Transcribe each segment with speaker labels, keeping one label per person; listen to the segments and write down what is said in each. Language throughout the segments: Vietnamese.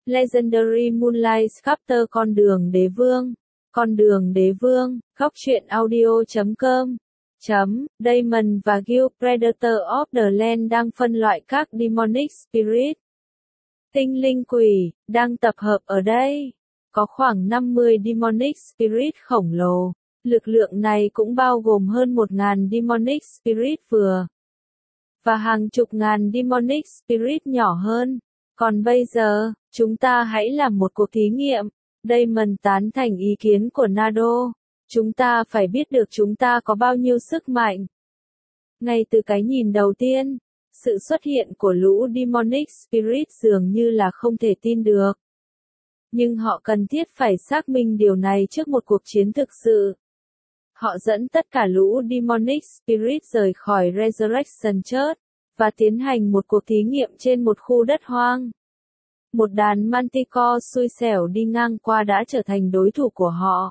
Speaker 1: Legendary Moonlight Sculptor Con đường đế vương, góc truyện audio.com. Daemon và Gil Predator of the Land đang phân loại các Demonic Spirit, tinh linh quỷ, đang tập hợp ở đây. Có khoảng 50 Demonic Spirit khổng lồ. Lực lượng này cũng bao gồm hơn 1.000 Demonic Spirit vừa và hàng chục ngàn Demonic Spirit nhỏ hơn. Còn bây giờ, chúng ta hãy làm một cuộc thí nghiệm. Daemon tán thành ý kiến của Nado. Chúng ta phải biết được chúng ta có bao nhiêu sức mạnh. Ngay từ cái nhìn đầu tiên, sự xuất hiện của lũ Demonic Spirit dường như là không thể tin được. Nhưng họ cần thiết phải xác minh điều này trước một cuộc chiến thực sự. Họ dẫn tất cả lũ Demonic Spirit rời khỏi Resurrection Church, và tiến hành một cuộc thí nghiệm trên một khu đất hoang. Một đàn Manticore xui xẻo đi ngang qua đã trở thành đối thủ của họ.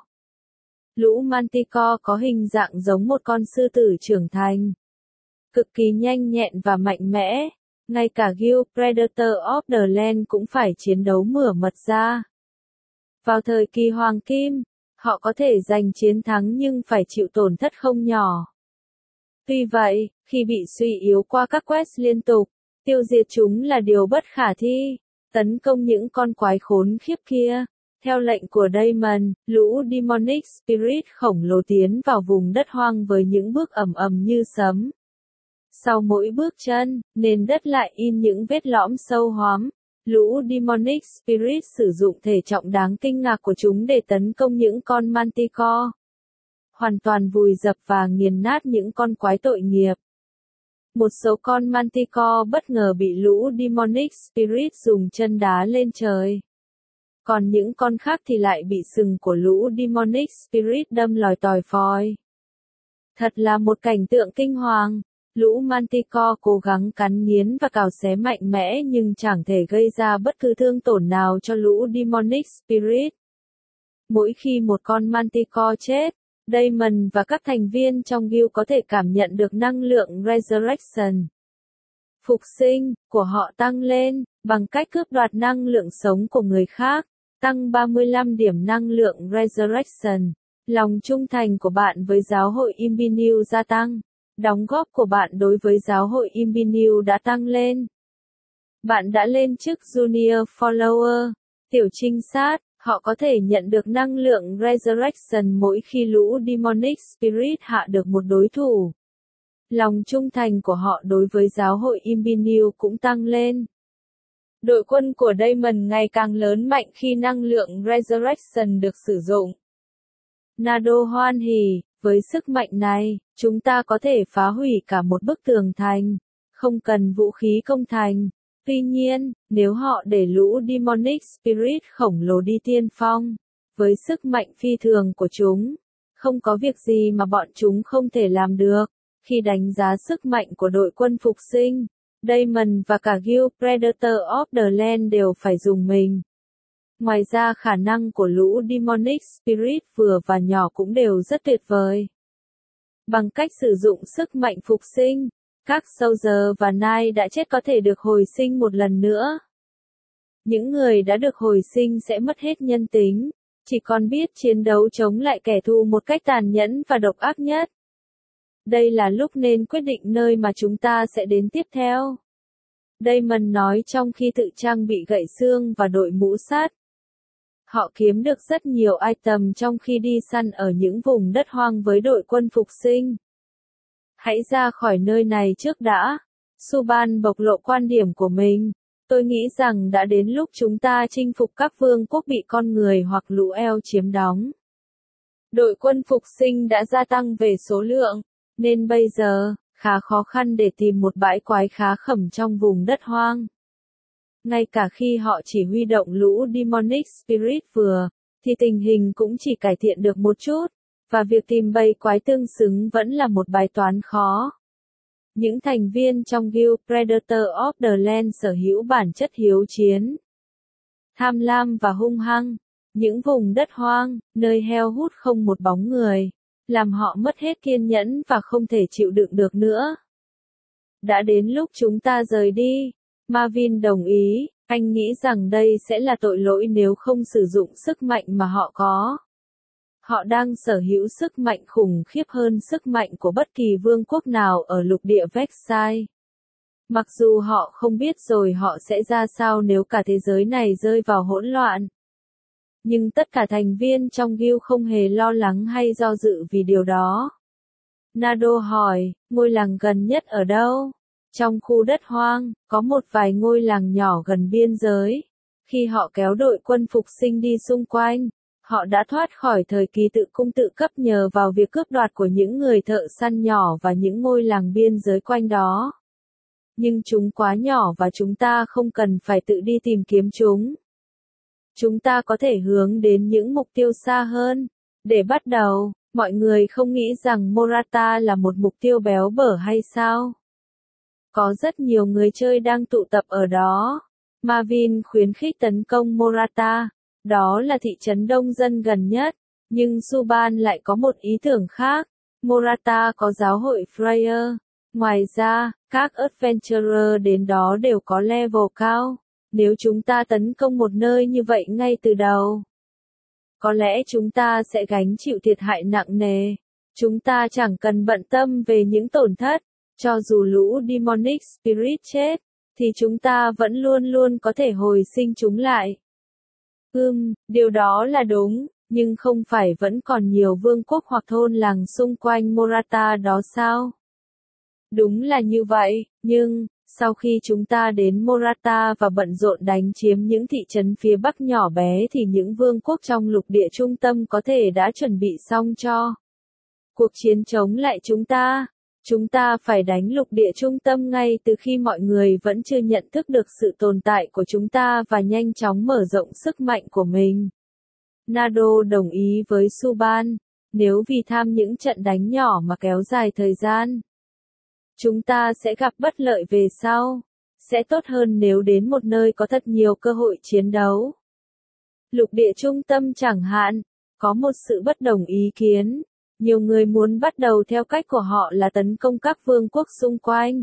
Speaker 1: Lũ Manticore có hình dạng giống một con sư tử trưởng thành. Cực kỳ nhanh nhẹn và mạnh mẽ. Ngay cả Gil Predator of the Land cũng phải chiến đấu mửa mật ra. Vào thời kỳ Hoàng Kim, họ có thể giành chiến thắng nhưng phải chịu tổn thất không nhỏ. Tuy vậy, khi bị suy yếu qua các quest liên tục, tiêu diệt chúng là điều bất khả thi. Tấn công những con quái khốn khiếp kia. Theo lệnh của Daemon, lũ Demonic Spirit khổng lồ tiến vào vùng đất hoang với những bước ầm ầm như sấm. Sau mỗi bước chân, nền đất lại in những vết lõm sâu hoắm. Lũ Demonic Spirit sử dụng thể trọng đáng kinh ngạc của chúng để tấn công những con Manticore. Hoàn toàn vùi dập và nghiền nát những con quái tội nghiệp. Một số con Manticore bất ngờ bị lũ Demonic Spirit dùng chân đá lên trời. Còn những con khác thì lại bị sừng của lũ Demonic Spirit đâm lòi tòi phoi. Thật là một cảnh tượng kinh hoàng. Lũ Manticore cố gắng cắn nghiến và cào xé mạnh mẽ nhưng chẳng thể gây ra bất cứ thương tổn nào cho lũ Demonic Spirit. Mỗi khi một con Manticore chết, Daemon và các thành viên trong guild có thể cảm nhận được năng lượng Resurrection, phục sinh, của họ tăng lên, bằng cách cướp đoạt năng lượng sống của người khác, tăng 35 điểm năng lượng Resurrection. Lòng trung thành của bạn với giáo hội Imbinew gia tăng. Đóng góp của bạn đối với giáo hội Imbinew đã tăng lên. Bạn đã lên chức Junior Follower, tiểu trinh sát. Họ có thể nhận được năng lượng Resurrection mỗi khi lũ Demonic Spirit hạ được một đối thủ. Lòng trung thành của họ đối với giáo hội Imbinew cũng tăng lên. Đội quân của Daemon ngày càng lớn mạnh khi năng lượng Resurrection được sử dụng. Nado hoan hỉ, với sức mạnh này, chúng ta có thể phá hủy cả một bức tường thành. Không cần vũ khí công thành. Tuy nhiên, nếu họ để lũ Demonic Spirit khổng lồ đi tiên phong, với sức mạnh phi thường của chúng, không có việc gì mà bọn chúng không thể làm được. Khi đánh giá sức mạnh của đội quân phục sinh, Daemon và cả Gil Predator of the Land đều phải dùng mình. Ngoài ra khả năng của lũ Demonic Spirit vừa và nhỏ cũng đều rất tuyệt vời. Bằng cách sử dụng sức mạnh phục sinh, các Soldier và Knight đã chết có thể được hồi sinh một lần nữa. Những người đã được hồi sinh sẽ mất hết nhân tính, chỉ còn biết chiến đấu chống lại kẻ thù một cách tàn nhẫn và độc ác nhất. Đây là lúc nên quyết định nơi mà chúng ta sẽ đến tiếp theo. Daemon nói trong khi tự trang bị gậy xương và đội mũ sắt. Họ kiếm được rất nhiều item trong khi đi săn ở những vùng đất hoang với đội quân phục sinh. Hãy ra khỏi nơi này trước đã. Suban bộc lộ quan điểm của mình. Tôi nghĩ rằng đã đến lúc chúng ta chinh phục các vương quốc bị con người hoặc lũ eo chiếm đóng. Đội quân phục sinh đã gia tăng về số lượng, nên bây giờ, khá khó khăn để tìm một bãi quái khá khẩm trong vùng đất hoang. Ngay cả khi họ chỉ huy động lũ Demonic Spirit vừa, thì tình hình cũng chỉ cải thiện được một chút. Và việc tìm bầy quái tương xứng vẫn là một bài toán khó. Những thành viên trong Guild Predator of the Land sở hữu bản chất hiếu chiến, tham lam và hung hăng. Những vùng đất hoang, nơi heo hút không một bóng người, làm họ mất hết kiên nhẫn và không thể chịu đựng được nữa. Đã đến lúc chúng ta rời đi. Marvin đồng ý, Anh nghĩ rằng đây sẽ là tội lỗi nếu không sử dụng sức mạnh mà họ có. Họ đang sở hữu sức mạnh khủng khiếp hơn sức mạnh của bất kỳ vương quốc nào ở lục địa Versailles. Mặc dù họ không biết rồi họ sẽ ra sao nếu cả thế giới này rơi vào hỗn loạn. Nhưng tất cả thành viên trong Guild không hề lo lắng hay do dự vì điều đó. Nado hỏi, ngôi làng gần nhất ở đâu? Trong khu đất hoang, có một vài ngôi làng nhỏ gần biên giới. Khi họ kéo đội quân phục sinh đi xung quanh, họ đã thoát khỏi thời kỳ tự cung tự cấp nhờ vào việc cướp đoạt của những người thợ săn nhỏ và những ngôi làng biên giới quanh đó. Nhưng chúng quá nhỏ và chúng ta không cần phải tự đi tìm kiếm chúng. Chúng ta có thể hướng đến những mục tiêu xa hơn. Để bắt đầu, mọi người không nghĩ rằng Morata là một mục tiêu béo bở hay sao? Có rất nhiều người chơi đang tụ tập ở đó. Marvin khuyến khích tấn công Morata. Đó là thị trấn đông dân gần nhất. Nhưng Suban lại có một ý tưởng khác. Morata có giáo hội Freya. Ngoài ra, các adventurer đến đó đều có level cao. Nếu chúng ta tấn công một nơi như vậy ngay từ đầu, có lẽ chúng ta sẽ gánh chịu thiệt hại nặng nề. Chúng ta chẳng cần bận tâm về những tổn thất. Cho dù lũ Demonic Spirit chết, thì chúng ta vẫn luôn luôn có thể hồi sinh chúng lại. Điều đó là đúng, nhưng không phải vẫn còn nhiều vương quốc hoặc thôn làng xung quanh Morata đó sao? Đúng là như vậy, nhưng, sau khi chúng ta đến Morata và bận rộn đánh chiếm những thị trấn phía bắc nhỏ bé thì những vương quốc trong lục địa trung tâm có thể đã chuẩn bị xong cho cuộc chiến chống lại chúng ta. Chúng ta phải đánh lục địa trung tâm ngay từ khi mọi người vẫn chưa nhận thức được sự tồn tại của chúng ta và nhanh chóng mở rộng sức mạnh của mình. Nado đồng ý với Suban, nếu vì tham những trận đánh nhỏ mà kéo dài thời gian, chúng ta sẽ gặp bất lợi về sau. Sẽ tốt hơn nếu đến một nơi có thật nhiều cơ hội chiến đấu. Lục địa trung tâm chẳng hạn, có một sự bất đồng ý kiến. Nhiều người muốn bắt đầu theo cách của họ là tấn công các vương quốc xung quanh.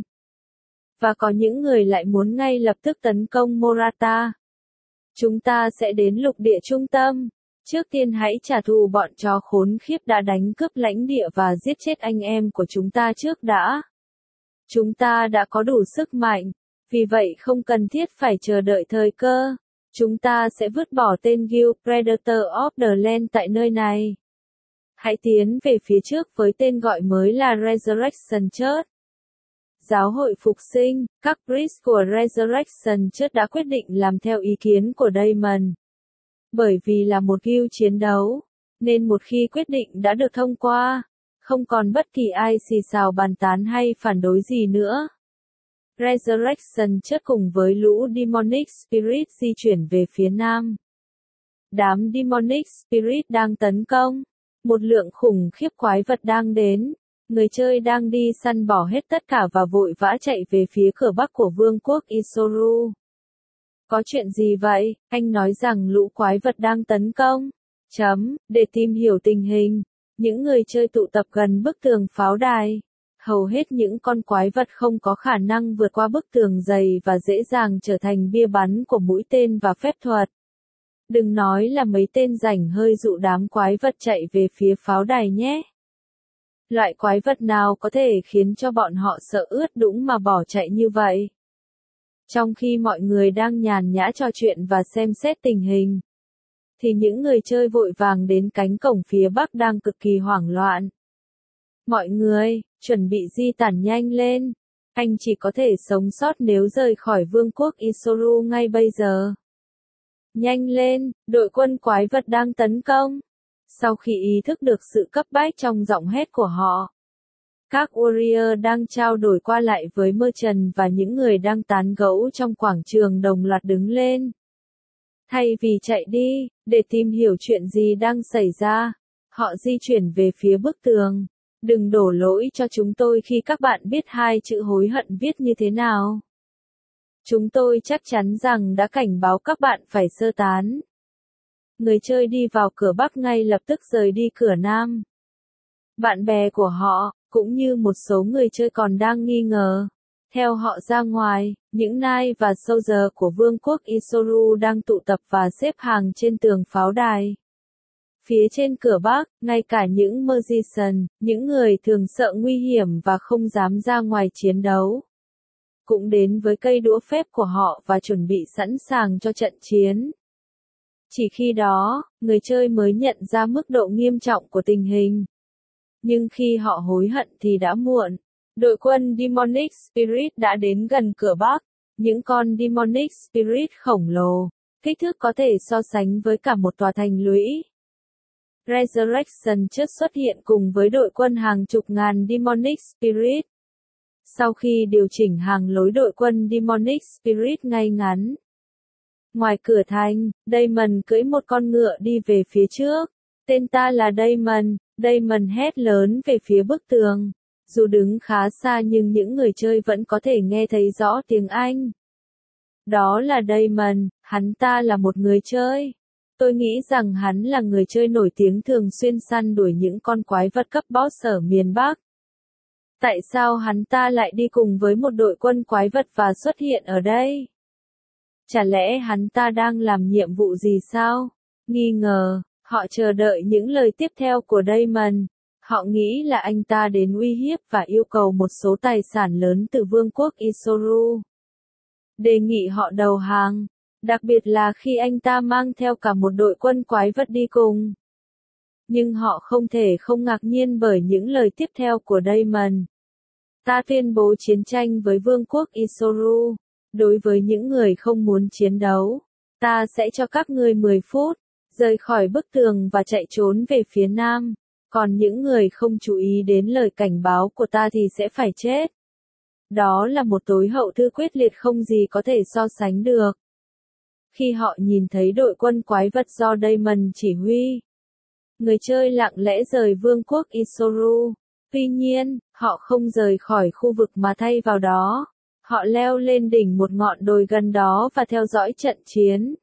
Speaker 1: Và có những người lại muốn ngay lập tức tấn công Morata. Chúng ta sẽ đến lục địa trung tâm. Trước tiên hãy trả thù bọn chó khốn khiếp đã đánh cướp lãnh địa và giết chết anh em của chúng ta trước đã. Chúng ta đã có đủ sức mạnh, vì vậy không cần thiết phải chờ đợi thời cơ. Chúng ta sẽ vứt bỏ tên Guild Predator of the Land tại nơi này. Hãy tiến về phía trước với tên gọi mới là Resurrection Church. Giáo hội phục sinh, các priest của Resurrection Church đã quyết định làm theo ý kiến của Damon. Bởi vì là một guild chiến đấu, nên một khi quyết định đã được thông qua, không còn bất kỳ ai xì xào bàn tán hay phản đối gì nữa. Resurrection Church cùng với lũ Demonic Spirit di chuyển về phía nam. Đám Demonic Spirit đang tấn công. Một lượng khủng khiếp quái vật đang đến. Người chơi đang đi săn bỏ hết tất cả và vội vã chạy về phía cửa bắc của vương quốc Isoru. Có chuyện gì vậy? Anh nói rằng lũ quái vật đang tấn công. Để tìm hiểu tình hình, những người chơi tụ tập gần bức tường pháo đài. Hầu hết những con quái vật không có khả năng vượt qua bức tường dày và dễ dàng trở thành bia bắn của mũi tên và phép thuật. Đừng nói là mấy tên rảnh hơi dụ đám quái vật chạy về phía pháo đài nhé. Loại quái vật nào có thể khiến cho bọn họ sợ ướt đũng mà bỏ chạy như vậy? Trong khi mọi người đang nhàn nhã trò chuyện và xem xét tình hình, thì những người chơi vội vàng đến cánh cổng phía bắc đang cực kỳ hoảng loạn. Mọi người, chuẩn bị di tản nhanh lên. Anh chỉ có thể sống sót nếu rời khỏi vương quốc Isoru ngay bây giờ. Nhanh lên, đội quân quái vật đang tấn công. Sau khi ý thức được sự cấp bách trong giọng hét của họ, các warrior đang trao đổi qua lại với merchant và những người đang tán gẫu trong quảng trường đồng loạt đứng lên. Thay vì chạy đi, để tìm hiểu chuyện gì đang xảy ra, họ di chuyển về phía bức tường. Đừng đổ lỗi cho chúng tôi khi các bạn biết hai chữ hối hận viết như thế nào. Chúng tôi chắc chắn rằng đã cảnh báo các bạn phải sơ tán. Người chơi đi vào cửa bắc ngay lập tức rời đi cửa nam. Bạn bè của họ, cũng như một số người chơi còn đang nghi ngờ, Theo họ ra ngoài, những Knight và Soldier của Vương quốc Isoru đang tụ tập và xếp hàng trên tường pháo đài. Phía trên cửa Bắc, ngay cả những Magician, những người thường sợ nguy hiểm và không dám ra ngoài chiến đấu, cũng đến với cây đũa phép của họ và chuẩn bị sẵn sàng cho trận chiến. Chỉ khi đó, người chơi mới nhận ra mức độ nghiêm trọng của tình hình. Nhưng khi họ hối hận thì đã muộn. Đội quân Demonic Spirit đã đến gần cửa Bắc. Những con Demonic Spirit khổng lồ, kích thước có thể so sánh với cả một tòa thành lũy. Resurrection chợt xuất hiện cùng với đội quân hàng chục ngàn Demonic Spirit. Sau khi điều chỉnh hàng lối đội quân Demonic Spirit ngay ngắn. Ngoài cửa thành, Daemon cưỡi một con ngựa đi về phía trước. Tên ta là Daemon. Daemon hét lớn về phía bức tường. Dù đứng khá xa nhưng những người chơi vẫn có thể nghe thấy rõ tiếng Anh. Đó là Daemon, hắn ta là một người chơi. Tôi nghĩ rằng hắn là người chơi nổi tiếng thường xuyên săn đuổi những con quái vật cấp boss ở miền Bắc. Tại sao hắn ta lại đi cùng với một đội quân quái vật và xuất hiện ở đây? Chả lẽ hắn ta đang làm nhiệm vụ gì sao? Nghi ngờ, họ chờ đợi những lời tiếp theo của Daemon. Họ nghĩ là anh ta đến uy hiếp và yêu cầu một số tài sản lớn từ Vương quốc Isoru. Đề nghị họ đầu hàng, đặc biệt là khi anh ta mang theo cả một đội quân quái vật đi cùng. Nhưng họ không thể không ngạc nhiên bởi những lời tiếp theo của Daemon. Ta tuyên bố chiến tranh với Vương quốc Isoru. Đối với những người không muốn chiến đấu, ta sẽ cho các ngươi 10 phút, rời khỏi bức tường và chạy trốn về phía nam. Còn những người không chú ý đến lời cảnh báo của ta thì sẽ phải chết. Đó là một tối hậu thư quyết liệt không gì có thể so sánh được. Khi họ nhìn thấy đội quân quái vật do Daemon chỉ huy, người chơi lặng lẽ rời Vương quốc Isoru. Tuy nhiên, họ không rời khỏi khu vực mà thay vào đó, họ leo lên đỉnh một ngọn đồi gần đó và theo dõi trận chiến.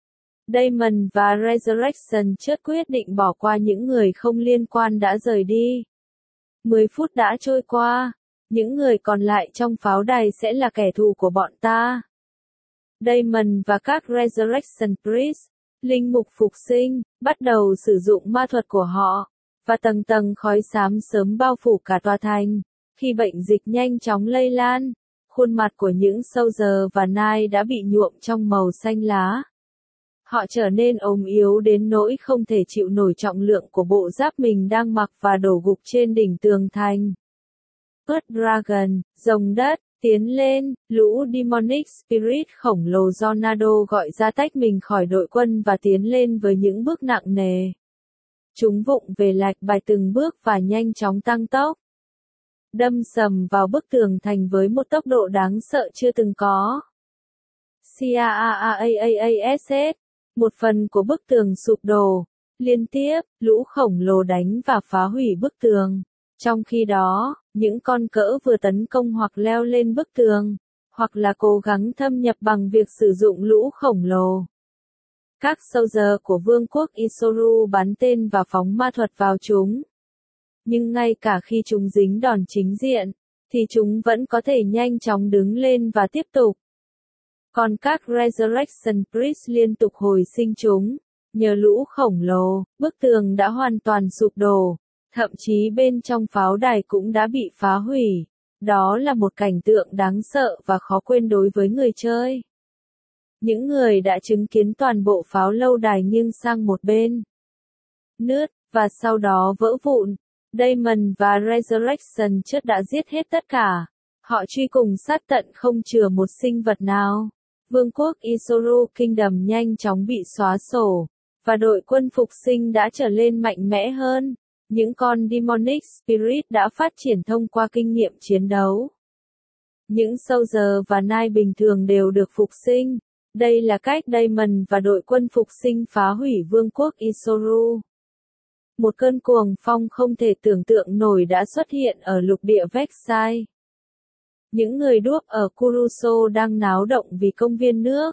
Speaker 1: Daemon và Resurrection chợt quyết định bỏ qua những người không liên quan đã rời đi. 10 phút đã trôi qua, những người còn lại trong pháo đài sẽ là kẻ thù của bọn ta. Daemon và các Resurrection Priest, linh mục phục sinh, bắt đầu sử dụng ma thuật của họ, và tầng tầng khói xám sớm bao phủ cả tòa thành. Khi bệnh dịch nhanh chóng lây lan, khuôn mặt của những Soldier và Knight đã bị nhuộm trong màu xanh lá. Họ trở nên ốm yếu đến nỗi không thể chịu nổi trọng lượng của bộ giáp mình đang mặc và đổ gục trên đỉnh tường thành. Blood Dragon, rồng đất, tiến lên, lũ Demonic Spirit khổng lồ do Nado gọi ra tách mình khỏi đội quân và tiến lên với những bước nặng nề. Chúng vụng về lạch bài từng bước và nhanh chóng tăng tốc. Đâm sầm vào bức tường thành với một tốc độ đáng sợ chưa từng có. CAAAAASS, một phần của bức tường sụp đổ. Liên tiếp, lũ khổng lồ đánh và phá hủy bức tường. Trong khi đó, những con cỡ vừa tấn công hoặc leo lên bức tường, hoặc là cố gắng thâm nhập bằng việc sử dụng lũ khổng lồ. Các Soldier của Vương quốc Isoru bắn tên và phóng ma thuật vào chúng. Nhưng ngay cả khi chúng dính đòn chính diện, thì chúng vẫn có thể nhanh chóng đứng lên và tiếp tục. Còn các Resurrection Priest liên tục hồi sinh chúng. Nhờ lũ khổng lồ, bức tường đã hoàn toàn sụp đổ. Thậm chí bên trong pháo đài cũng đã bị phá hủy. Đó là một cảnh tượng đáng sợ và khó quên đối với người chơi. Những người đã chứng kiến toàn bộ pháo lâu đài nghiêng sang một bên, nứt, và sau đó vỡ vụn. Daemon và Resurrection chợt đã giết hết tất cả. Họ truy cùng sát tận không chừa một sinh vật nào. Vương quốc Isoru Kingdom nhanh chóng bị xóa sổ, và đội quân phục sinh đã trở lên mạnh mẽ hơn. Những con Demonic Spirit đã phát triển thông qua kinh nghiệm chiến đấu. Những Soldier và Knight bình thường đều được phục sinh. Đây là cách Daemon và đội quân phục sinh phá hủy Vương quốc Isoru. Một cơn cuồng phong không thể tưởng tượng nổi đã xuất hiện ở lục địa Vexai. Những người đuốc ở Kuruso đang náo động vì công viên nước.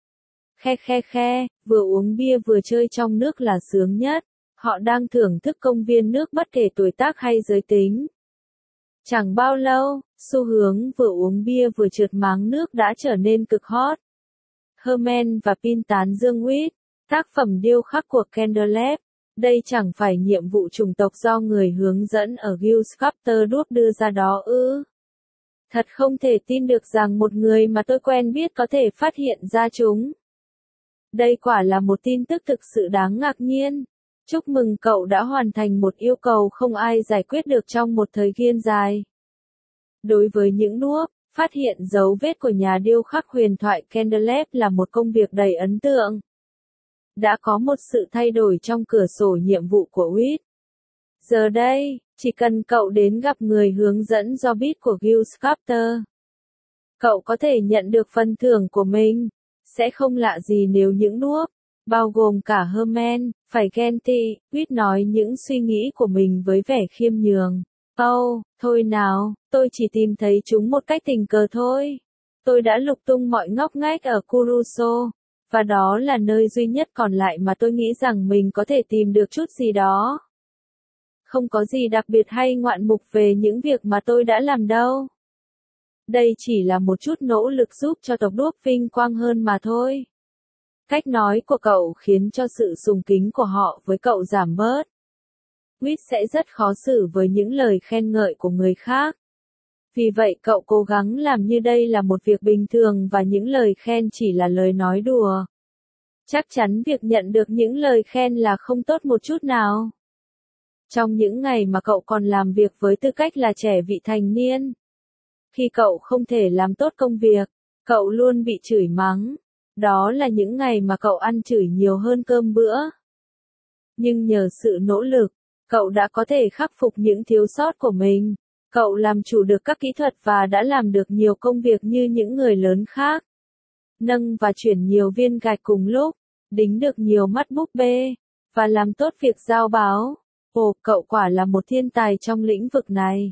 Speaker 1: Vừa uống bia vừa chơi trong nước là sướng nhất. Họ đang thưởng thức công viên nước bất kể tuổi tác hay giới tính. Chẳng bao lâu, Xu hướng vừa uống bia vừa trượt máng nước đã trở nên cực hot. Herman và Pin tán dương Whit, tác phẩm điêu khắc của Candlelab. Đây chẳng phải nhiệm vụ chủng tộc do người hướng dẫn ở Guild Sculptor Group đưa ra đó ư? Thật không thể tin được rằng một người mà tôi quen biết có thể phát hiện ra chúng. Đây quả là một tin tức thực sự đáng ngạc nhiên. Chúc mừng cậu đã hoàn thành một yêu cầu không ai giải quyết được trong một thời gian dài. Đối với những núp, phát hiện dấu vết của nhà điêu khắc huyền thoại Candlelab là một công việc đầy ấn tượng. Đã có một sự thay đổi trong cửa sổ nhiệm vụ của Whit. Giờ đây, chỉ cần cậu đến gặp người hướng dẫn do bit của Guild Sculptor, cậu có thể nhận được phần thưởng của mình. Sẽ không lạ gì nếu những núp, bao gồm cả Herman, phải ghen tị. Whit nói những suy nghĩ của mình với vẻ khiêm nhường. Thôi nào, tôi chỉ tìm thấy chúng một cách tình cờ thôi. Tôi đã lục tung mọi ngóc ngách ở Kuruso, và đó là nơi duy nhất còn lại mà tôi nghĩ rằng mình có thể tìm được chút gì đó. Không có gì đặc biệt hay ngoạn mục về những việc mà tôi đã làm đâu. Đây chỉ là một chút nỗ lực giúp cho tộc đuốc vinh quang hơn mà thôi. Cách nói của cậu khiến cho sự sùng kính của họ với cậu giảm bớt. Whit sẽ rất khó xử với những lời khen ngợi của người khác. Vì vậy cậu cố gắng làm như đây là một việc bình thường và những lời khen chỉ là lời nói đùa. Chắc chắn việc nhận được những lời khen là không tốt một chút nào. Trong những ngày mà cậu còn làm việc với tư cách là trẻ vị thành niên, khi cậu không thể làm tốt công việc, cậu luôn bị chửi mắng. Đó là những ngày mà cậu ăn chửi nhiều hơn cơm bữa. Nhưng nhờ sự nỗ lực, cậu đã có thể khắc phục những thiếu sót của mình. Cậu làm chủ được các kỹ thuật và đã làm được nhiều công việc như những người lớn khác. Nâng và chuyển nhiều viên gạch cùng lúc, đính được nhiều mắt búp bê, và làm tốt việc giao báo. Cậu quả là một thiên tài trong lĩnh vực này.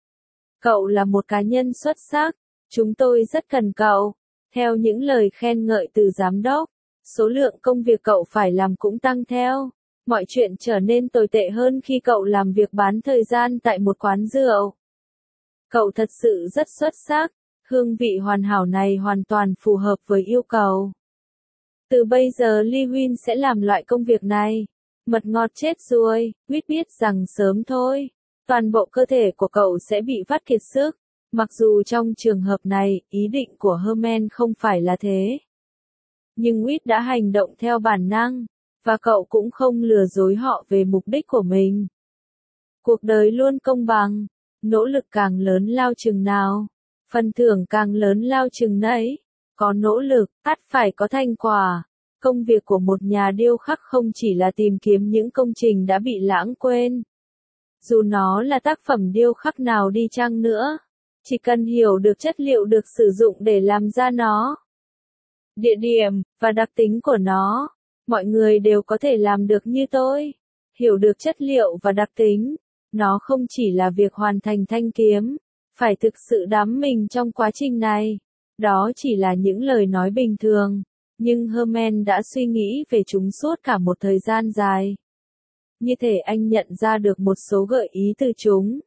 Speaker 1: Cậu là một cá nhân xuất sắc. Chúng tôi rất cần cậu. Theo những lời khen ngợi từ giám đốc, số lượng công việc cậu phải làm cũng tăng theo. Mọi chuyện trở nên tồi tệ hơn khi cậu làm việc bán thời gian tại một quán rượu. Cậu thật sự rất xuất sắc. Hương vị hoàn hảo này hoàn toàn phù hợp với yêu cầu. Từ bây giờ Lewin sẽ làm loại công việc này. Mật ngọt chết rồi, Whit biết rằng sớm thôi, toàn bộ cơ thể của cậu sẽ bị vắt kiệt sức. Mặc dù trong trường hợp này, ý định của Herman không phải là thế. Nhưng Whit đã hành động theo bản năng, và cậu cũng không lừa dối họ về mục đích của mình. Cuộc đời luôn công bằng, nỗ lực càng lớn lao chừng nào, phần thưởng càng lớn lao chừng nấy. Có nỗ lực, ắt phải có thành quả. Công việc của một nhà điêu khắc không chỉ là tìm kiếm những công trình đã bị lãng quên. Dù nó là tác phẩm điêu khắc nào đi chăng nữa, chỉ cần hiểu được chất liệu được sử dụng để làm ra nó, địa điểm, và đặc tính của nó, mọi người đều có thể làm được như tôi. Hiểu được chất liệu và đặc tính, nó không chỉ là việc hoàn thành thanh kiếm, phải thực sự đắm mình trong quá trình này. Đó chỉ là những lời nói bình thường, nhưng Herman đã suy nghĩ về chúng suốt cả một thời gian dài. Như thể anh nhận ra được một số gợi ý từ chúng.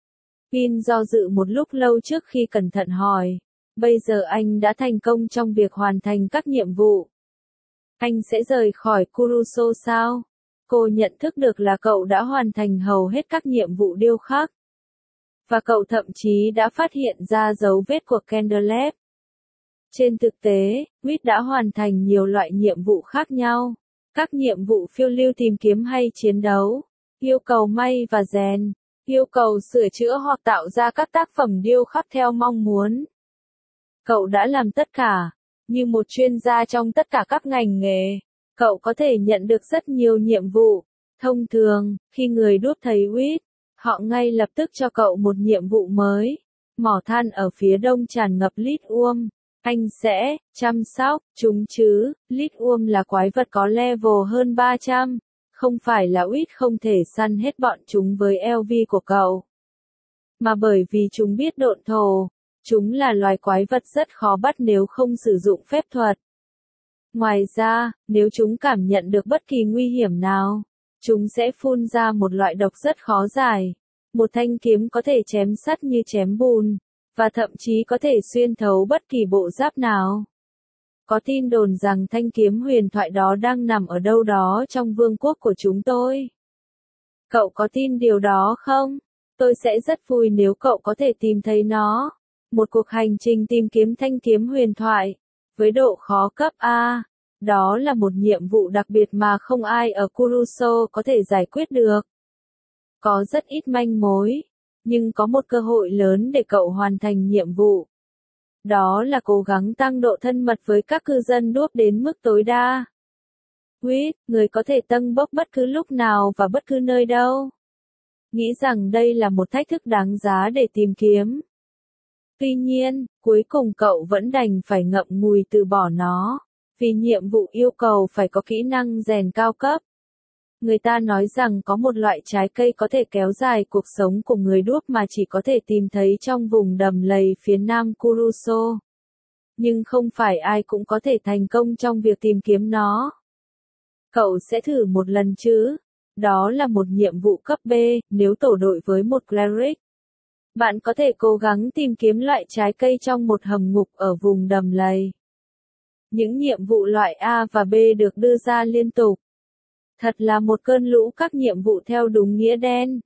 Speaker 1: Pin do dự một lúc lâu trước khi cẩn thận hỏi. Bây giờ anh đã thành công trong việc hoàn thành các nhiệm vụ. Anh sẽ rời khỏi Kuruso sao? Cô nhận thức được là cậu đã hoàn thành hầu hết các nhiệm vụ điêu khắc. Và cậu thậm chí đã phát hiện ra dấu vết của Candlelab. Trên thực tế, Whit đã hoàn thành nhiều loại nhiệm vụ khác nhau. Các nhiệm vụ phiêu lưu tìm kiếm hay chiến đấu, yêu cầu may và rèn, yêu cầu sửa chữa hoặc tạo ra các tác phẩm điêu khắc theo mong muốn. Cậu đã làm tất cả. Như một chuyên gia trong tất cả các ngành nghề, cậu có thể nhận được rất nhiều nhiệm vụ. Thông thường, khi người đúc thấy Whit, họ ngay lập tức cho cậu một nhiệm vụ mới. Mỏ than ở phía đông tràn ngập lithium. Anh sẽ chăm sóc chúng chứ. Lithium là quái vật có level hơn 300. Không phải là Whit không thể săn hết bọn chúng với LV của cậu, mà bởi vì chúng biết độn thổ. Chúng là loài quái vật rất khó bắt nếu không sử dụng phép thuật. Ngoài ra, nếu chúng cảm nhận được bất kỳ nguy hiểm nào, chúng sẽ phun ra một loại độc rất khó giải. Một thanh kiếm có thể chém sắt như chém bùn, và thậm chí có thể xuyên thấu bất kỳ bộ giáp nào. Có tin đồn rằng thanh kiếm huyền thoại đó đang nằm ở đâu đó trong vương quốc của chúng tôi. Cậu có tin điều đó không? Tôi sẽ rất vui nếu cậu có thể tìm thấy nó. Một cuộc hành trình tìm kiếm thanh kiếm huyền thoại, với độ khó cấp A. Đó là một nhiệm vụ đặc biệt mà không ai ở Kuruso có thể giải quyết được. Có rất ít manh mối, nhưng có một cơ hội lớn để cậu hoàn thành nhiệm vụ. Đó là cố gắng tăng độ thân mật với các cư dân đuốc đến mức tối đa. Người có thể tâng bốc bất cứ lúc nào và bất cứ nơi đâu. Nghĩ rằng đây là một thách thức đáng giá để tìm kiếm. Tuy nhiên, cuối cùng cậu vẫn đành phải ngậm ngùi từ bỏ nó, vì nhiệm vụ yêu cầu phải có kỹ năng rèn cao cấp. Người ta nói rằng có một loại trái cây có thể kéo dài cuộc sống của người đuốc mà chỉ có thể tìm thấy trong vùng đầm lầy phía nam Kuruso. Nhưng không phải ai cũng có thể thành công trong việc tìm kiếm nó. Cậu sẽ thử một lần chứ? Đó là một nhiệm vụ cấp B, nếu tổ đội với một cleric. Bạn có thể cố gắng tìm kiếm loại trái cây trong một hầm ngục ở vùng đầm lầy. Những nhiệm vụ loại A và B được đưa ra liên tục. Thật là một cơn lũ các nhiệm vụ theo đúng nghĩa đen.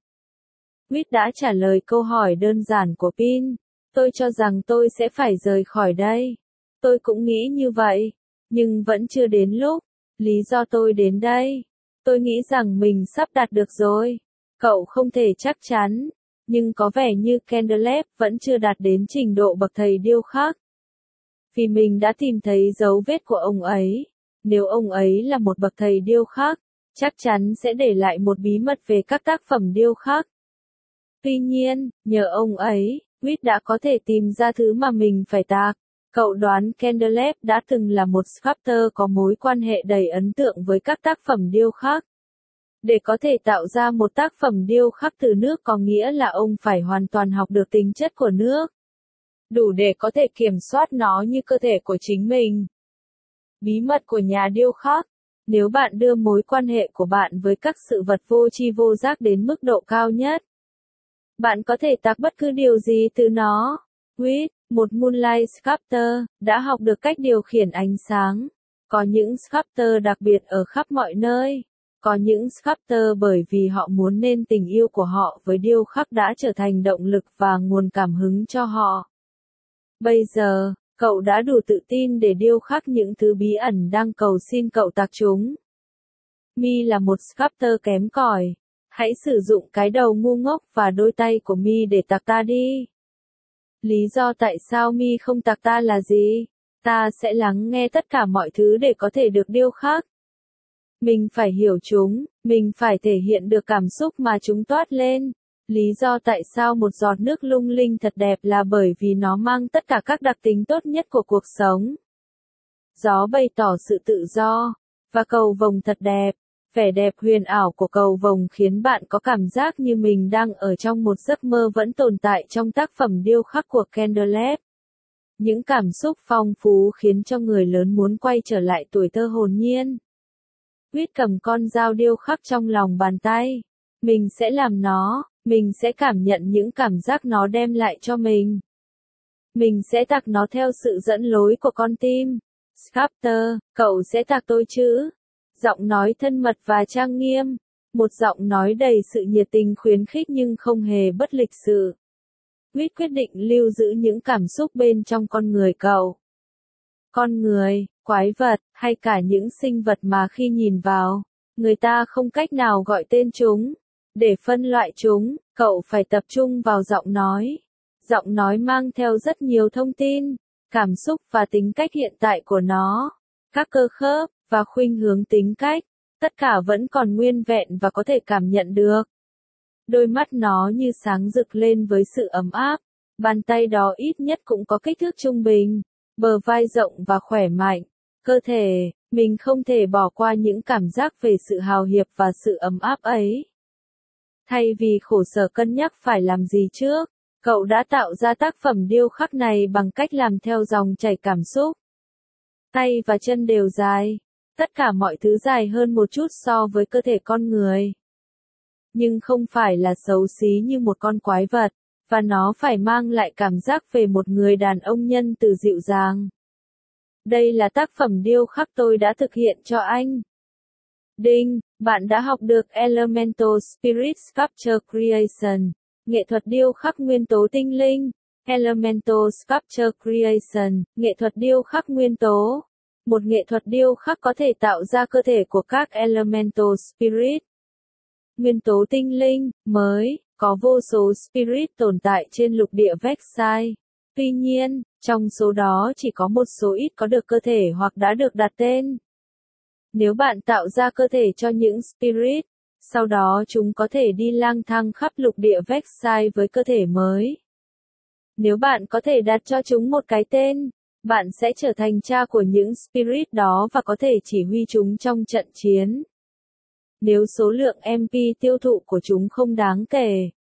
Speaker 1: Đã trả lời câu hỏi đơn giản của Pin. Tôi cho rằng tôi sẽ phải rời khỏi đây. Tôi cũng nghĩ như vậy. Nhưng vẫn chưa đến lúc. Lý do tôi đến đây. Tôi nghĩ rằng mình sắp đạt được rồi. Cậu không thể chắc chắn. Nhưng có vẻ như Candlelight vẫn chưa đạt đến trình độ bậc thầy điêu khắc. Vì mình đã tìm thấy dấu vết của ông ấy. Nếu ông ấy là một bậc thầy điêu khắc, chắc chắn sẽ để lại một bí mật về các tác phẩm điêu khắc. Tuy nhiên, nhờ ông ấy, đã có thể tìm ra thứ mà mình phải tạc. Cậu đoán Candlelight đã từng là một sculptor có mối quan hệ đầy ấn tượng với các tác phẩm điêu khắc. Để có thể tạo ra một tác phẩm điêu khắc từ nước có nghĩa là ông phải hoàn toàn học được tính chất của nước. Đủ để có thể kiểm soát nó như cơ thể của chính mình. Bí mật của nhà điêu khắc. Nếu bạn đưa mối quan hệ của bạn với các sự vật vô tri vô giác đến mức độ cao nhất, bạn có thể tạc bất cứ điều gì từ nó. Một Moonlight Sculptor, đã học được cách điều khiển ánh sáng. Có những sculptor đặc biệt ở khắp mọi nơi. Có những sculptor bởi vì họ muốn nên tình yêu của họ với điêu khắc đã trở thành động lực và nguồn cảm hứng cho họ. Bây giờ, cậu đã đủ tự tin để điêu khắc những thứ bí ẩn đang cầu xin cậu tạc chúng. Mi là một sculptor kém cỏi. Hãy sử dụng cái đầu ngu ngốc và đôi tay của Mi để tạc ta đi. Lý do tại sao Mi không tạc ta là gì? Ta sẽ lắng nghe tất cả mọi thứ để có thể được điêu khắc. Mình phải hiểu chúng, mình phải thể hiện được cảm xúc mà chúng toát lên. Lý do tại sao một giọt nước lung linh thật đẹp là bởi vì nó mang tất cả các đặc tính tốt nhất của cuộc sống. Gió bày tỏ sự tự do, và cầu vồng thật đẹp. Vẻ đẹp huyền ảo của cầu vồng khiến bạn có cảm giác như mình đang ở trong một giấc mơ vẫn tồn tại trong tác phẩm điêu khắc của Candlelight. Những cảm xúc phong phú khiến cho người lớn muốn quay trở lại tuổi thơ hồn nhiên. Cầm con dao điêu khắc trong lòng bàn tay. Mình sẽ làm nó, mình sẽ cảm nhận những cảm giác nó đem lại cho mình. Mình sẽ tạc nó theo sự dẫn lối của con tim. Sculptor, cậu sẽ tạc tôi chứ? Giọng nói thân mật và trang nghiêm. Một giọng nói đầy sự nhiệt tình khuyến khích nhưng không hề bất lịch sự. Quyết định lưu giữ những cảm xúc bên trong con người cậu. Con người, quái vật, hay cả những sinh vật mà khi nhìn vào, người ta không cách nào gọi tên chúng. Để phân loại chúng, cậu phải tập trung vào giọng nói. Giọng nói mang theo rất nhiều thông tin, cảm xúc và tính cách hiện tại của nó. Các cơ khớp, và khuynh hướng tính cách, tất cả vẫn còn nguyên vẹn và có thể cảm nhận được. Đôi mắt nó như sáng rực lên với sự ấm áp. Bàn tay đó ít nhất cũng có kích thước trung bình. Bờ vai rộng và khỏe mạnh. Cơ thể, mình không thể bỏ qua những cảm giác về sự hào hiệp và sự ấm áp ấy. Thay vì khổ sở cân nhắc phải làm gì trước, cậu đã tạo ra tác phẩm điêu khắc này bằng cách làm theo dòng chảy cảm xúc. Tay và chân đều dài. Tất cả mọi thứ dài hơn một chút so với cơ thể con người. Nhưng không phải là xấu xí như một con quái vật. và nó phải mang lại cảm giác về một người đàn ông nhân từ dịu dàng. Đây là tác phẩm điêu khắc tôi đã thực hiện cho anh. Đinh, bạn đã học được Elemental Spirit Sculpture Creation, nghệ thuật điêu khắc nguyên tố tinh linh. Elemental Sculpture Creation, nghệ thuật điêu khắc nguyên tố. Một nghệ thuật điêu khắc có thể tạo ra cơ thể của các Elemental Spirit. Nguyên tố tinh linh, mới, có vô số Spirit tồn tại trên lục địa Vexai. Tuy nhiên, trong số đó chỉ có một số ít có được cơ thể hoặc đã được đặt tên. Nếu bạn tạo ra cơ thể cho những Spirit, sau đó chúng có thể đi lang thang khắp lục địa Vexai với cơ thể mới. Nếu bạn có thể đặt cho chúng một cái tên, bạn sẽ trở thành cha của những Spirit đó và có thể chỉ huy chúng trong trận chiến. Nếu số lượng MP tiêu thụ của chúng không đáng kể,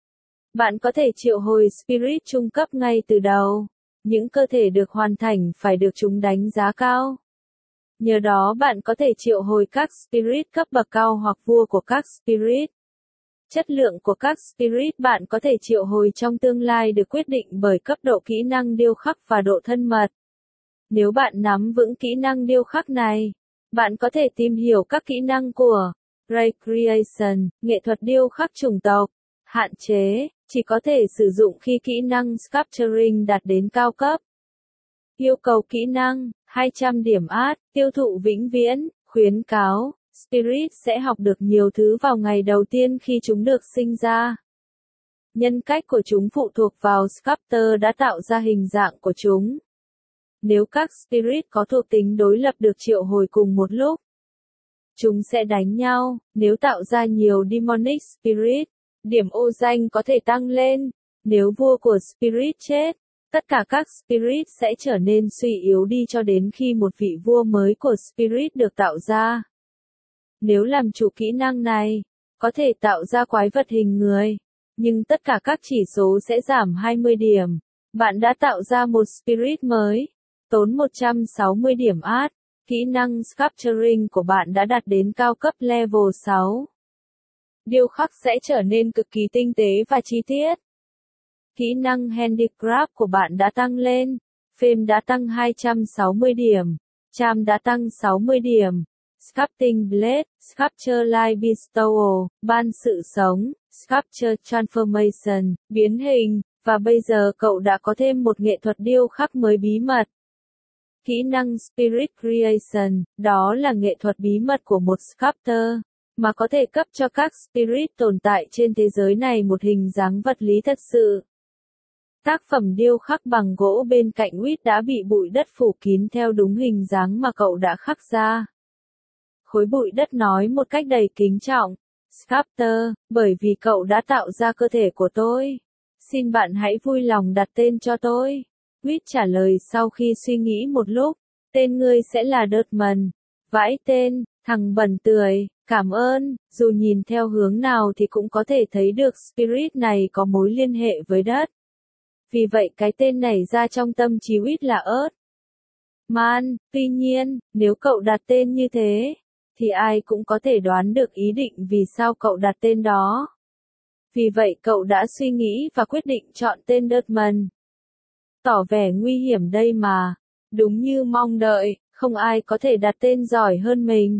Speaker 1: bạn có thể triệu hồi Spirit trung cấp ngay từ đầu. Những cơ thể được hoàn thành phải được chúng đánh giá cao. Nhờ đó bạn có thể triệu hồi các Spirit cấp bậc cao hoặc vua của các Spirit. Chất lượng của các Spirit bạn có thể triệu hồi trong tương lai được quyết định bởi cấp độ kỹ năng điêu khắc và độ thân mật. Nếu bạn nắm vững kỹ năng điêu khắc này, bạn có thể tìm hiểu các kỹ năng của Ray Creation, nghệ thuật điêu khắc chủng tộc. Hạn chế, chỉ có thể sử dụng khi kỹ năng Sculpturing đạt đến cao cấp. Yêu cầu kỹ năng, 200 điểm át, tiêu thụ vĩnh viễn, khuyến cáo, Spirit sẽ học được nhiều thứ vào ngày đầu tiên khi chúng được sinh ra. Nhân cách của chúng phụ thuộc vào Sculptor đã tạo ra hình dạng của chúng. Nếu các Spirit có thuộc tính đối lập được triệu hồi cùng một lúc, chúng sẽ đánh nhau. Nếu tạo ra nhiều Demonic Spirit, điểm ô danh có thể tăng lên. Nếu vua của Spirit chết, tất cả các Spirit sẽ trở nên suy yếu đi cho đến khi một vị vua mới của Spirit được tạo ra. Nếu làm chủ kỹ năng này, có thể tạo ra quái vật hình người, nhưng tất cả các chỉ số sẽ giảm 20 điểm. Bạn đã tạo ra một Spirit mới, tốn 160 điểm át. Kỹ năng Sculpturing của bạn đã đạt đến cao cấp level 6. Điêu khắc sẽ trở nên cực kỳ tinh tế và chi tiết. Kỹ năng Handicraft của bạn đã tăng lên. Fame đã tăng 260 điểm. Charm đã tăng 60 điểm. Sculpting Blade, Sculpture Life Bestowal, ban sự sống, Sculpture Transformation, biến hình, và bây giờ cậu đã có thêm một nghệ thuật điêu khắc mới bí mật. Kỹ năng Spirit Creation, đó là nghệ thuật bí mật của một Sculptor, mà có thể cấp cho các Spirit tồn tại trên thế giới này một hình dáng vật lý thật sự. Tác phẩm điêu khắc bằng gỗ bên cạnh Wit đã bị bụi đất phủ kín theo đúng hình dáng mà cậu đã khắc ra. Khối bụi đất nói một cách đầy kính trọng, Sculptor, bởi vì cậu đã tạo ra cơ thể của tôi. Xin bạn hãy vui lòng đặt tên cho tôi. Wit trả lời sau khi suy nghĩ một lúc, tên ngươi sẽ là Dirtman. Vãi tên, thằng bẩn tươi, cảm ơn, dù nhìn theo hướng nào thì cũng có thể thấy được Spirit này có mối liên hệ với đất. Vì vậy cái tên này ra trong tâm trí Wit là Earth Man. Tuy nhiên, nếu cậu đặt tên như thế, thì ai cũng có thể đoán được ý định vì sao cậu đặt tên đó. Vì vậy cậu đã suy nghĩ và quyết định chọn tên Dirtman. Tỏ vẻ nguy hiểm đây mà. Đúng như mong đợi, không ai có thể đặt tên giỏi hơn mình.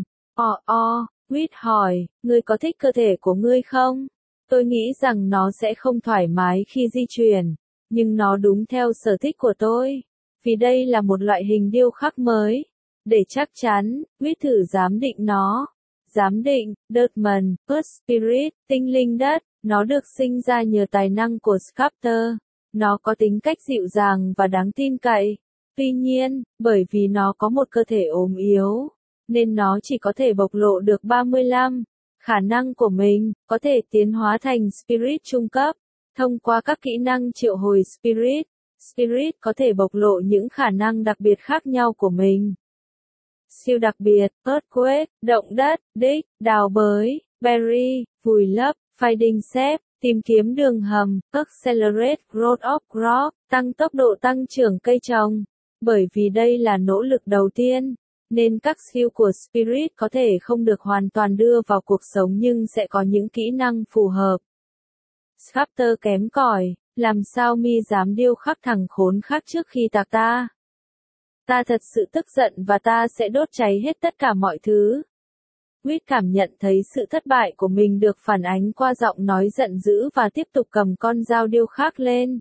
Speaker 1: Wit hỏi, ngươi có thích cơ thể của ngươi không? Tôi nghĩ rằng nó sẽ không thoải mái khi di chuyển, nhưng nó đúng theo sở thích của tôi. Vì đây là một loại hình điêu khắc mới. Để chắc chắn, Wit thử giám định nó. Giám định, Dirtman, Earth Spirit, tinh linh đất, nó được sinh ra nhờ tài năng của Sculptor. Nó có tính cách dịu dàng và đáng tin cậy. Tuy nhiên, bởi vì nó có một cơ thể ốm yếu, nên nó chỉ có thể bộc lộ được 35 khả năng của mình, có thể tiến hóa thành Spirit trung cấp. Thông qua các kỹ năng triệu hồi Spirit, Spirit có thể bộc lộ những khả năng đặc biệt khác nhau của mình. Siêu đặc biệt, Earthquake, động đất, Dig, đào bới, Bury, vùi lấp, Finding Shape, tìm kiếm đường hầm, Accelerate Growth of Crop, tăng tốc độ tăng trưởng cây trồng. Bởi vì đây là nỗ lực đầu tiên, nên các skill của Spirit có thể không được hoàn toàn đưa vào cuộc sống nhưng sẽ có những kỹ năng phù hợp. Sculptor kém cỏi, Làm sao mi dám điêu khắc thằng khốn khác trước khi tạc ta? Ta thật sự tức giận và ta sẽ đốt cháy hết tất cả mọi thứ. Quýt cảm nhận thấy sự thất bại của mình được phản ánh qua giọng nói giận dữ và tiếp tục cầm con dao điêu khắc lên.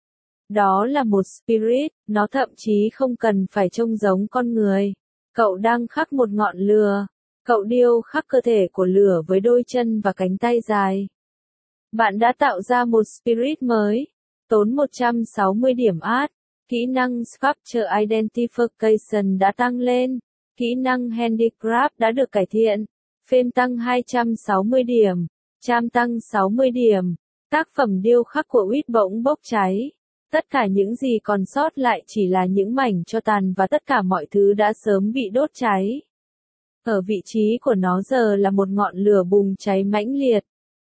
Speaker 1: Đó là một spirit, nó thậm chí không cần phải trông giống con người. Cậu đang khắc một ngọn lửa. Cậu điêu khắc cơ thể của lửa với đôi chân và cánh tay dài. Bạn đã tạo ra một spirit mới. Tốn 160 điểm art. Kỹ năng Sculpture Identification đã tăng lên. Kỹ năng Handicraft đã được cải thiện. Phêm tăng 260 điểm. Charm tăng 60 điểm. Tác phẩm điêu khắc của Quýt bỗng bốc cháy. Tất cả những gì còn sót lại chỉ là những mảnh tro tàn và tất cả mọi thứ đã sớm bị đốt cháy. Ở vị trí của nó giờ là một ngọn lửa bùng cháy mãnh liệt.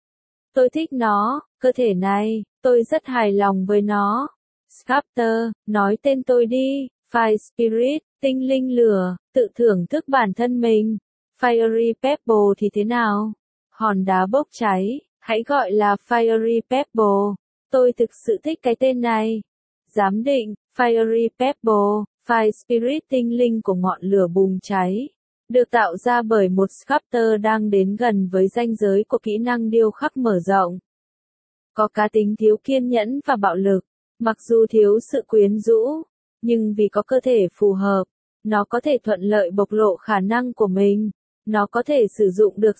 Speaker 1: Tôi thích nó, cơ thể này, tôi rất hài lòng với nó. Sculptor, nói tên tôi đi. Fire Spirit, tinh linh lửa, tự thưởng thức bản thân mình. Fiery Pebble thì thế nào? Hòn đá bốc cháy, hãy gọi là Fiery Pebble. Tôi thực sự thích cái tên này. Giám định, Fiery Pebble, Fire Spirit tinh linh của ngọn lửa bùng cháy. Được tạo ra bởi một sculptor đang đến gần với ranh giới của kỹ năng điêu khắc mở rộng. Có cá tính thiếu kiên nhẫn và bạo lực, mặc dù thiếu sự quyến rũ, nhưng vì có cơ thể phù hợp, nó có thể thuận lợi bộc lộ khả năng của mình. Nó có thể sử dụng được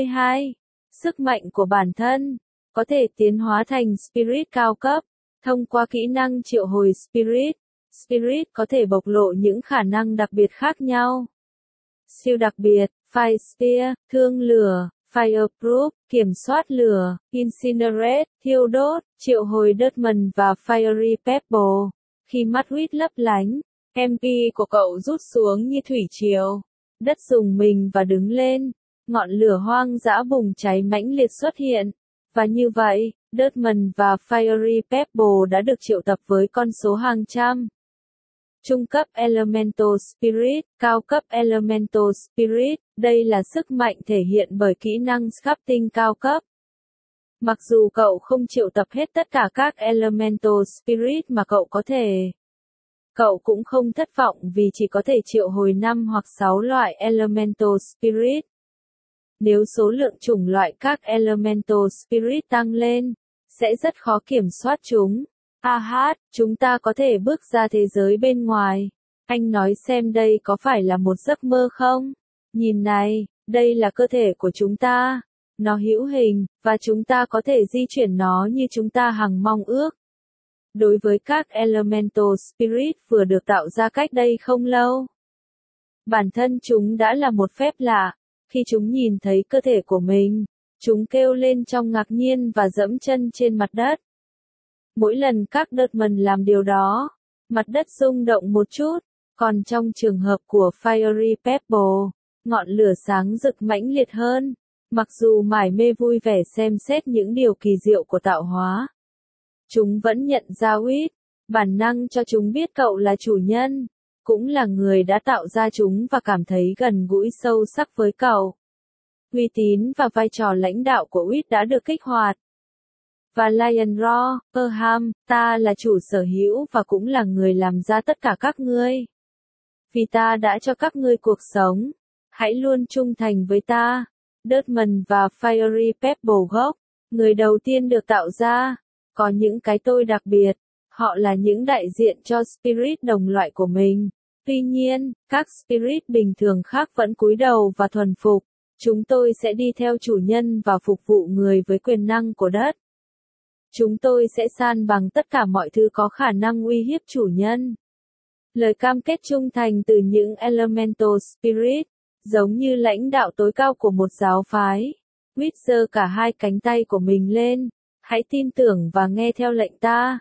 Speaker 1: 62 sức mạnh của bản thân, có thể tiến hóa thành Spirit cao cấp, thông qua kỹ năng triệu hồi Spirit. Spirit có thể bộc lộ những khả năng đặc biệt khác nhau. Siêu đặc biệt, Fire Spear, thương lửa, Fireproof, kiểm soát lửa, Incinerate, thiêu đốt, triệu hồi Diamond và Fiery Pebble. Khi mắt Quýt lấp lánh, MP của cậu rút xuống như thủy triều. Đất rùng mình và đứng lên. Ngọn lửa hoang dã bùng cháy mãnh liệt xuất hiện. Và như vậy, Diamond và Fiery Pebble đã được triệu tập với con số hàng trăm. Trung cấp Elemental Spirit, cao cấp Elemental Spirit, đây là sức mạnh thể hiện bởi kỹ năng sculpting cao cấp. Mặc dù cậu không triệu tập hết tất cả các Elemental Spirit mà cậu có thể, cậu cũng không thất vọng vì chỉ có thể triệu hồi 5 hoặc 6 loại Elemental Spirit. Nếu số lượng chủng loại các Elemental Spirit tăng lên, sẽ rất khó kiểm soát chúng. Chúng ta có thể bước ra thế giới bên ngoài. Anh nói xem đây có phải là một giấc mơ không? Nhìn này, đây là cơ thể của chúng ta. Nó hữu hình, và chúng ta có thể di chuyển nó như chúng ta hằng mong ước. Đối với các Elemental Spirit vừa được tạo ra cách đây không lâu, bản thân chúng đã là một phép lạ. Khi chúng nhìn thấy cơ thể của mình, chúng kêu lên trong ngạc nhiên và dẫm chân trên mặt đất. Mỗi lần các Diamond làm điều đó, mặt đất rung động một chút, còn trong trường hợp của Fiery Pebble, ngọn lửa sáng rực mãnh liệt hơn. Mặc dù mải mê vui vẻ xem xét những điều kỳ diệu của tạo hóa, chúng vẫn nhận ra Quýt, bản năng cho chúng biết cậu là chủ nhân, cũng là người đã tạo ra chúng và cảm thấy gần gũi sâu sắc với cậu. Uy tín và vai trò lãnh đạo của Quýt đã được kích hoạt. Và Lion Roar, Perham, ta là chủ sở hữu và cũng là người làm ra tất cả các ngươi. Vì ta đã cho các ngươi cuộc sống, hãy luôn trung thành với ta. Diamond và Fiery Pebble gốc, người đầu tiên được tạo ra, có những cái tôi đặc biệt, họ là những đại diện cho Spirit đồng loại của mình. Tuy nhiên, các Spirit bình thường khác vẫn cúi đầu và thuần phục. Chúng tôi sẽ đi theo chủ nhân và phục vụ người với quyền năng của đất. Chúng tôi sẽ san bằng tất cả mọi thứ có khả năng uy hiếp chủ nhân. Lời cam kết trung thành từ những Elemental Spirit, giống như lãnh đạo tối cao của một giáo phái. Quýt giơ cả hai cánh tay của mình lên. Hãy tin tưởng và nghe theo lệnh ta.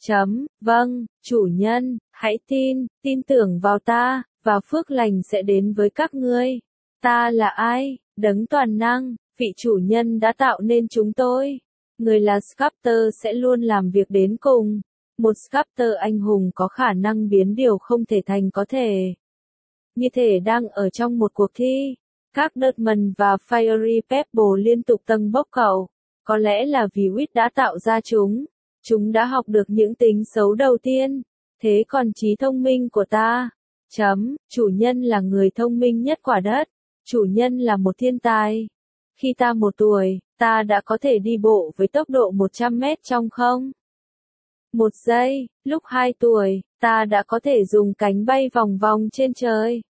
Speaker 1: Vâng, chủ nhân, hãy tin tưởng vào ta, và phước lành sẽ đến với các ngươi. Ta là ai? Đấng toàn năng, vị chủ nhân đã tạo nên chúng tôi. Người là Sculptor sẽ luôn làm việc đến cùng. Một Sculptor anh hùng có khả năng biến điều không thể thành có thể. Như thể đang ở trong một cuộc thi. Các Diamond và Fiery Pebble liên tục tâng bốc cậu. Có lẽ là vì Quýt đã tạo ra chúng. Chúng đã học được những tính xấu đầu tiên. Thế còn trí thông minh của ta? Chủ nhân là người thông minh nhất quả đất. Chủ nhân là một thiên tài. Khi ta 1 tuổi, ta đã có thể đi bộ với tốc độ 100 mét trong không? 1 giây, lúc 2 tuổi, ta đã có thể dùng cánh bay vòng vòng trên trời.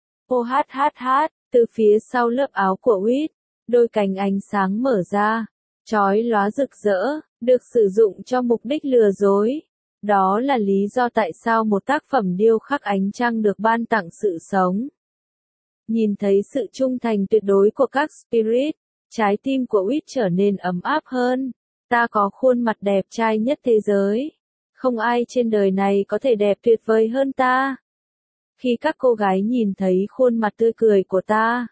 Speaker 1: Từ phía sau lớp áo của Whit, đôi cánh ánh sáng mở ra, chói lóa rực rỡ, được sử dụng cho mục đích lừa dối. Đó là lý do tại sao một tác phẩm điêu khắc ánh trăng được ban tặng sự sống. Nhìn thấy sự trung thành tuyệt đối của các spirit, trái tim của Whit trở nên ấm áp hơn. Ta có khuôn mặt đẹp trai nhất thế giới. Không ai trên đời này có thể đẹp tuyệt vời hơn ta. Khi các cô gái nhìn thấy khuôn mặt tươi cười của ta,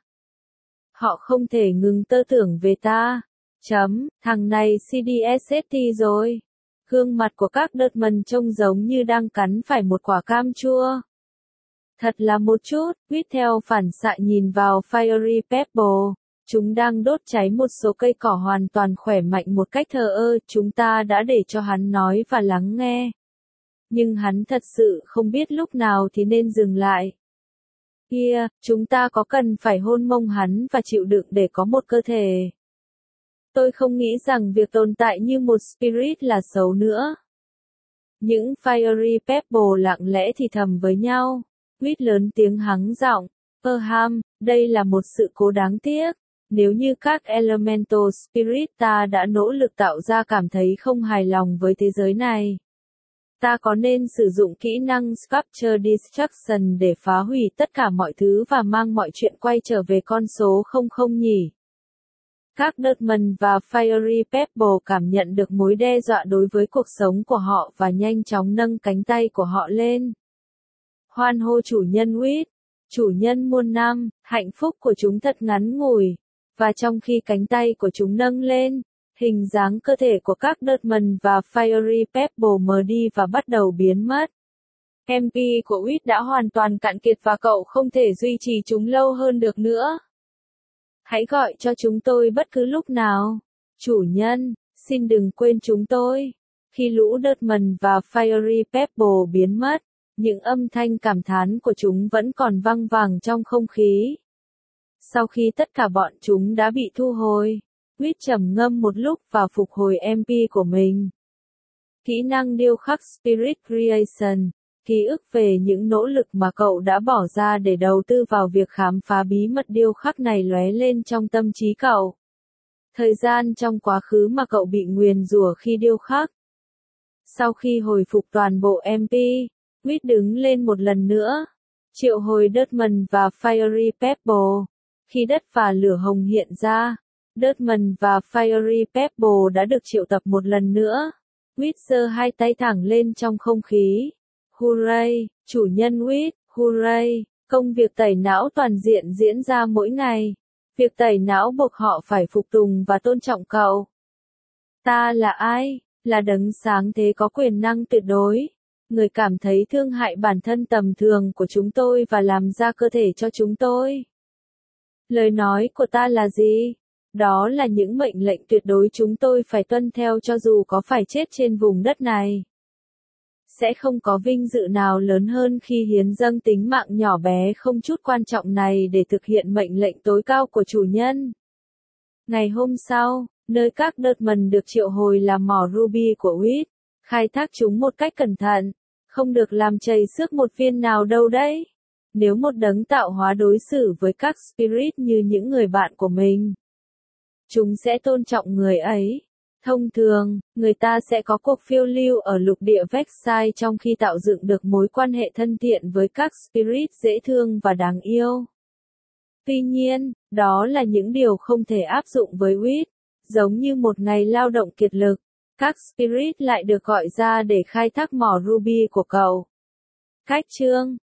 Speaker 1: họ không thể ngừng tơ tưởng về ta. Thằng này CDST rồi. Gương mặt của các Dutchman trông giống như đang cắn phải một quả cam chua. Thật là một chút, Whit theo phản xạ nhìn vào Fiery Pebble. Chúng đang đốt cháy một số cây cỏ hoàn toàn khỏe mạnh một cách thờ ơ, chúng ta đã để cho hắn nói và lắng nghe. Nhưng hắn thật sự không biết lúc nào thì nên dừng lại. Kia, chúng ta có cần phải hôn mông hắn và chịu đựng để có một cơ thể. Tôi không nghĩ rằng việc tồn tại như một spirit là xấu nữa. Những Fiery Pebble lặng lẽ thì thầm với nhau. Whit lớn tiếng hắng giọng. Đây là một sự cố đáng tiếc. Nếu như các Elemental Spirit ta đã nỗ lực tạo ra cảm thấy không hài lòng với thế giới này. Ta có nên sử dụng kỹ năng Sculpture Destruction để phá hủy tất cả mọi thứ và mang mọi chuyện quay trở về con số 00 nhỉ? Các Dutchman và Fiery Pebble cảm nhận được mối đe dọa đối với cuộc sống của họ và nhanh chóng nâng cánh tay của họ lên. Hoan hô chủ nhân Whit, chủ nhân muôn năm, hạnh phúc của chúng thật ngắn ngủi. Và trong khi cánh tay của chúng nâng lên, hình dáng cơ thể của các Dutchman và Fiery Pebble mờ đi và bắt đầu biến mất. MP của Whit đã hoàn toàn cạn kiệt và cậu không thể duy trì chúng lâu hơn được nữa. Hãy gọi cho chúng tôi bất cứ lúc nào. Chủ nhân, xin đừng quên chúng tôi. Khi lũ Dutchman và Fiery Pebble biến mất, những âm thanh cảm thán của chúng vẫn còn vang vẳng trong không khí. Sau khi tất cả bọn chúng đã bị thu hồi, Whit trầm ngâm một lúc và phục hồi MP của mình. Kỹ năng điêu khắc Spirit Creation, ký ức về những nỗ lực mà cậu đã bỏ ra để đầu tư vào việc khám phá bí mật điêu khắc này lóe lên trong tâm trí cậu. Thời gian trong quá khứ mà cậu bị nguyền rủa khi điêu khắc. Sau khi hồi phục toàn bộ MP, Whit đứng lên một lần nữa, triệu hồi Dutchman và Fiery Pebble. Khi đất và lửa hồng hiện ra, Dutchman và Fiery Pebble đã được triệu tập một lần nữa. Whit giơ hai tay thẳng lên trong không khí. Hooray, chủ nhân Whit, hooray, công việc tẩy não toàn diện diễn ra mỗi ngày. Việc tẩy não buộc họ phải phục tùng và tôn trọng cậu. Ta là ai? Là đấng sáng thế có quyền năng tuyệt đối. Người cảm thấy thương hại bản thân tầm thường của chúng tôi và làm ra cơ thể cho chúng tôi. Lời nói của ta là gì? Đó là những mệnh lệnh tuyệt đối chúng tôi phải tuân theo cho dù có phải chết trên vùng đất này. Sẽ không có vinh dự nào lớn hơn khi hiến dâng tính mạng nhỏ bé không chút quan trọng này để thực hiện mệnh lệnh tối cao của chủ nhân. Ngày hôm sau, nơi các Dutchman được triệu hồi là mỏ ruby của Whit, khai thác chúng một cách cẩn thận, không được làm chảy xước một viên nào đâu đấy. Nếu một đấng tạo hóa đối xử với các spirit như những người bạn của mình, chúng sẽ tôn trọng người ấy. Thông thường, người ta sẽ có cuộc phiêu lưu ở lục địa Vexai trong khi tạo dựng được mối quan hệ thân thiện với các spirit dễ thương và đáng yêu. Tuy nhiên, đó là những điều không thể áp dụng với Whit. Giống như một ngày lao động kiệt lực, các spirit lại được gọi ra để khai thác mỏ ruby của cậu. Cách chương